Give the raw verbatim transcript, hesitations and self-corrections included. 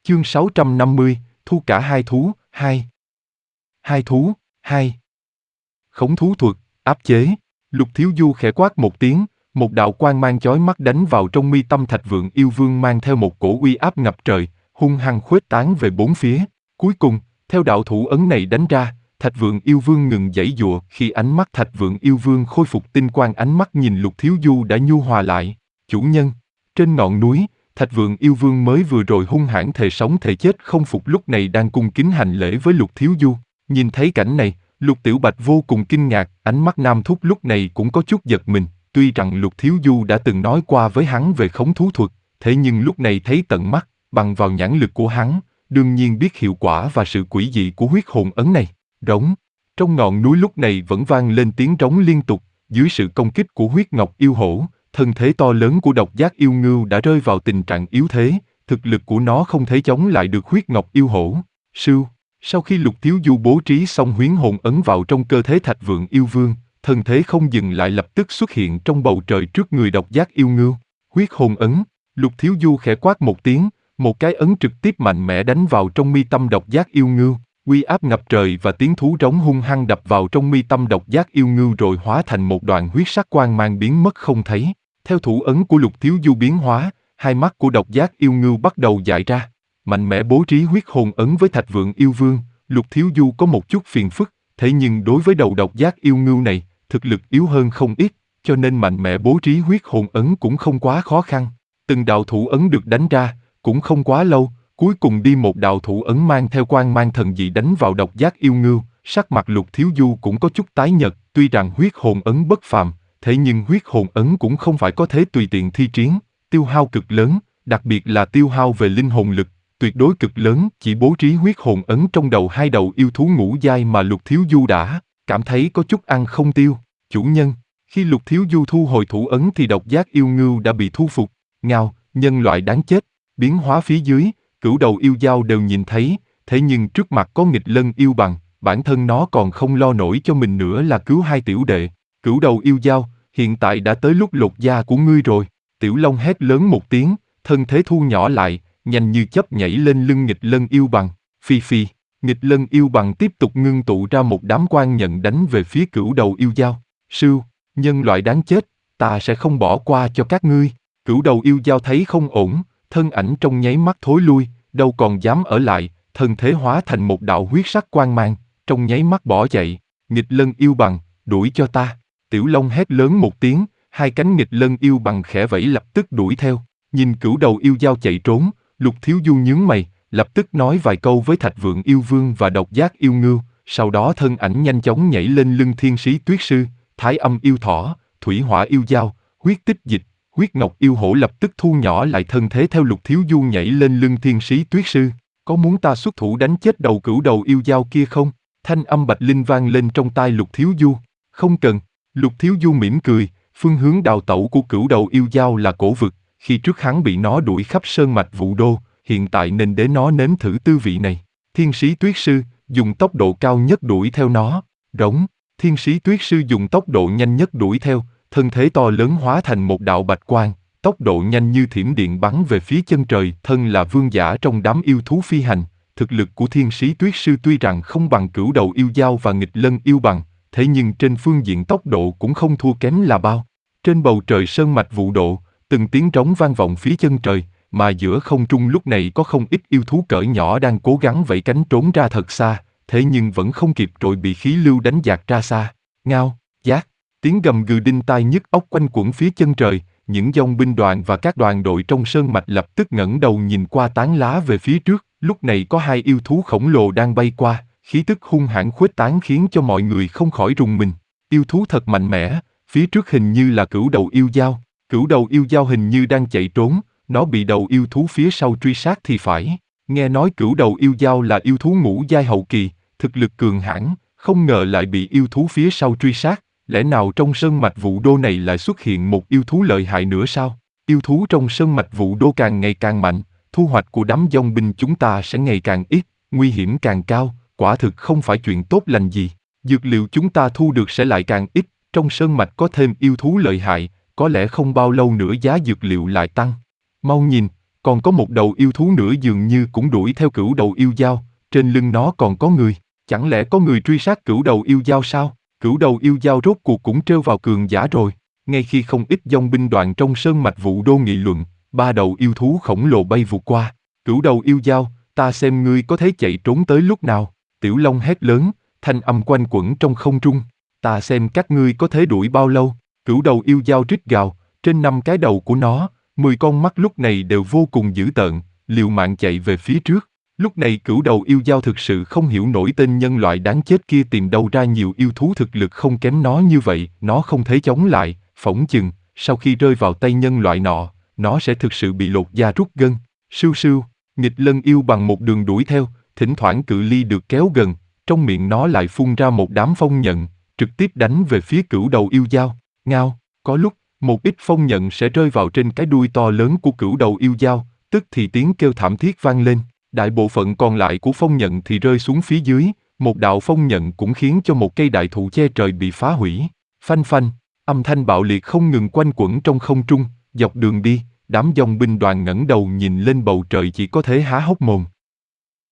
Chương sáu trăm năm mươi, thu cả hai thú, hai. Hai thú, hai. Khống thú thuật, áp chế. Lục Thiếu Du khẽ quát một tiếng, một đạo quang mang chói mắt đánh vào trong mi tâm Thạch Vượng Yêu Vương mang theo một cổ uy áp ngập trời, hung hăng khuếch tán về bốn phía. Cuối cùng, theo đạo thủ ấn này đánh ra, Thạch Vượng Yêu Vương ngừng giãy giụa. Khi ánh mắt Thạch Vượng Yêu Vương khôi phục tinh quang, ánh mắt nhìn Lục Thiếu Du đã nhu hòa lại. Chủ nhân, trên ngọn núi, Thạch Vượng Yêu Vương mới vừa rồi hung hãn thề sống thề chết không phục lúc này đang cung kính hành lễ với Lục Thiếu Du. Nhìn thấy cảnh này, Lục Tiểu Bạch vô cùng kinh ngạc, ánh mắt Nam Thúc lúc này cũng có chút giật mình. Tuy rằng Lục Thiếu Du đã từng nói qua với hắn về khống thú thuật, thế nhưng lúc này thấy tận mắt, bằng vào nhãn lực của hắn, đương nhiên biết hiệu quả và sự quỷ dị của huyết hồn ấn này. Rống. Trong ngọn núi lúc này vẫn vang lên tiếng rống liên tục, dưới sự công kích của huyết ngọc yêu hổ, thân thế to lớn của độc giác yêu ngưu đã rơi vào tình trạng yếu thế, thực lực của nó không thể chống lại được huyết ngọc yêu hổ. Sưu. Sau khi Lục Thiếu Du bố trí xong huyễn hồn ấn vào trong cơ thể Thạch Vượng Yêu Vương, thân thế không dừng lại lập tức xuất hiện trong bầu trời trước người độc giác yêu ngưu. Huyết hồn ấn. Lục Thiếu Du khẽ quát một tiếng, một cái ấn trực tiếp mạnh mẽ đánh vào trong mi tâm độc giác yêu ngưu. Uy áp ngập trời và tiếng thú rống hung hăng đập vào trong mi tâm độc giác yêu ngưu rồi hóa thành một đoạn huyết sắc quang mang biến mất không thấy. Theo thủ ấn của Lục Thiếu Du biến hóa, hai mắt của độc giác yêu ngưu bắt đầu dại ra. Mạnh mẽ bố trí huyết hồn ấn với Thạch Vượng Yêu Vương, Lục Thiếu Du có một chút phiền phức, thế nhưng đối với đầu độc giác yêu ngưu này, thực lực yếu hơn không ít, cho nên mạnh mẽ bố trí huyết hồn ấn cũng không quá khó khăn. Từng đạo thủ ấn được đánh ra, cũng không quá lâu, cuối cùng đi một đạo thủ ấn mang theo quang mang thần dị đánh vào độc giác yêu ngưu, sắc mặt Lục Thiếu Du cũng có chút tái nhợt, tuy rằng huyết hồn ấn bất phàm, thế nhưng huyết hồn ấn cũng không phải có thế tùy tiện thi triển, tiêu hao cực lớn, đặc biệt là tiêu hao về linh hồn lực, tuyệt đối cực lớn. Chỉ bố trí huyết hồn ấn trong đầu hai đầu yêu thú ngũ giai mà Lục Thiếu Du đã cảm thấy có chút ăn không tiêu. Chủ nhân, khi Lục Thiếu Du thu hồi thủ ấn thì độc giác yêu ngưu đã bị thu phục. Ngao, nhân loại đáng chết. Biến hóa phía dưới, cửu đầu yêu dao đều nhìn thấy, thế nhưng trước mặt có nghịch lân yêu bằng, bản thân nó còn không lo nổi cho mình nữa là cứu hai tiểu đệ. Cửu đầu yêu dao, hiện tại đã tới lúc lột da của ngươi rồi. Tiểu Long hét lớn một tiếng, thân thế thu nhỏ lại, nhanh như chớp nhảy lên lưng nghịch lân yêu bằng. Phi phi, nghịch lân yêu bằng tiếp tục ngưng tụ ra một đám quang nhận đánh về phía cửu đầu yêu dao. Sưu, nhân loại đáng chết, ta sẽ không bỏ qua cho các ngươi. Cửu đầu yêu dao thấy không ổn, thân ảnh trong nháy mắt thối lui, đâu còn dám ở lại, thân thế hóa thành một đạo huyết sắc quang mang, trong nháy mắt bỏ chạy. Nghịch lân yêu bằng, đuổi cho ta. Tiểu Long hét lớn một tiếng, hai cánh nghịch lân yêu bằng khẽ vẫy lập tức đuổi theo. Nhìn cửu đầu yêu dao chạy trốn, Lục Thiếu Du nhướng mày, lập tức nói vài câu với Thạch Vượng Yêu Vương và độc giác yêu ngưu, sau đó thân ảnh nhanh chóng nhảy lên lưng thiên sĩ tuyết sư, thái âm yêu thỏ, thủy hỏa yêu dao, huyết tích dịch, huyết ngọc yêu hổ lập tức thu nhỏ lại thân thế theo Lục Thiếu Du nhảy lên lưng thiên sĩ tuyết sư. Có muốn ta xuất thủ đánh chết đầu cửu đầu yêu dao kia không? Thanh âm bạch linh vang lên trong tai Lục Thiếu Du. Không cần. Lục Thiếu Du mỉm cười, phương hướng đào tẩu của cửu đầu yêu dao là cổ vực, khi trước hắn bị nó đuổi khắp sơn mạch Vũ Đô, hiện tại nên để nó nếm thử tư vị này. Thiên sĩ tuyết sư dùng tốc độ cao nhất đuổi theo nó. Rống. Thiên sĩ tuyết sư dùng tốc độ nhanh nhất đuổi theo, thân thế to lớn hóa thành một đạo bạch quang, tốc độ nhanh như thiểm điện bắn về phía chân trời. Thân là vương giả trong đám yêu thú phi hành, thực lực của thiên sĩ tuyết sư tuy rằng không bằng cửu đầu yêu dao và nghịch lân yêu bằng, thế nhưng trên phương diện tốc độ cũng không thua kém là bao. Trên bầu trời sơn mạch Vũ Độ, từng tiếng trống vang vọng phía chân trời, mà giữa không trung lúc này có không ít yêu thú cỡ nhỏ đang cố gắng vẫy cánh trốn ra thật xa, thế nhưng vẫn không kịp rồi bị khí lưu đánh dạt ra xa. Ngao, giác, tiếng gầm gừ đinh tai nhức óc quanh quẩn phía chân trời, những dòng binh đoàn và các đoàn đội trong sơn mạch lập tức ngẩng đầu nhìn qua tán lá về phía trước. Lúc này có hai yêu thú khổng lồ đang bay qua, khí tức hung hãn khuếch tán khiến cho mọi người không khỏi rùng mình. Yêu thú thật mạnh mẽ, phía trước hình như là cửu đầu yêu dao. Cửu đầu yêu dao hình như đang chạy trốn, nó bị đầu yêu thú phía sau truy sát thì phải. Nghe nói cửu đầu yêu dao là yêu thú ngũ giai hậu kỳ, thực lực cường hãn, không ngờ lại bị yêu thú phía sau truy sát. Lẽ nào trong sơn mạch Vũ Đô này lại xuất hiện một yêu thú lợi hại nữa sao? Yêu thú trong sơn mạch Vũ Đô càng ngày càng mạnh, thu hoạch của đám dòng binh chúng ta sẽ ngày càng ít, nguy hiểm càng cao, quả thực không phải chuyện tốt lành gì. Dược liệu chúng ta thu được sẽ lại càng ít, trong sơn mạch có thêm yêu thú lợi hại, có lẽ không bao lâu nữa giá dược liệu lại tăng. Mau nhìn, Còn có một đầu yêu thú nữa dường như cũng đuổi theo cửu đầu yêu dao, trên lưng nó còn có người. Chẳng lẽ có người truy sát cửu đầu yêu dao sao? Cửu đầu yêu dao rốt cuộc cũng trêu vào cường giả rồi. Ngay khi không ít dòng binh đoàn trong sơn mạch Vũ Đô nghị luận, ba đầu yêu thú khổng lồ bay vụt qua. Cửu đầu yêu dao, ta xem ngươi có thể chạy trốn tới lúc nào. Tiểu Long hét lớn, thanh âm quanh quẩn trong không trung. Ta xem các ngươi có thể đuổi bao lâu. Cửu đầu yêu dao rít gào, trên năm cái đầu của nó, mười con mắt lúc này đều vô cùng dữ tợn, liều mạng chạy về phía trước. Lúc này cửu đầu yêu dao thực sự không hiểu nổi tên nhân loại đáng chết kia tìm đâu ra nhiều yêu thú thực lực không kém nó như vậy, nó không thể chống lại, phỏng chừng, sau khi rơi vào tay nhân loại nọ, nó sẽ thực sự bị lột da rút gân. Sưu sưu, nghịch lân yêu bằng một đường đuổi theo, thỉnh thoảng cự ly được kéo gần, trong miệng nó lại phun ra một đám phong nhận, trực tiếp đánh về phía cửu đầu yêu dao. Ngao, có lúc, một ít phong nhận sẽ rơi vào trên cái đuôi to lớn của cửu đầu yêu dao, tức thì tiếng kêu thảm thiết vang lên. Đại bộ phận còn lại của phong nhận thì rơi xuống phía dưới, một đạo phong nhận cũng khiến cho một cây đại thụ che trời bị phá hủy. Phanh phanh, âm thanh bạo liệt không ngừng quanh quẩn trong không trung, dọc đường đi, đám dòng binh đoàn ngẩng đầu nhìn lên bầu trời chỉ có thể há hốc mồm.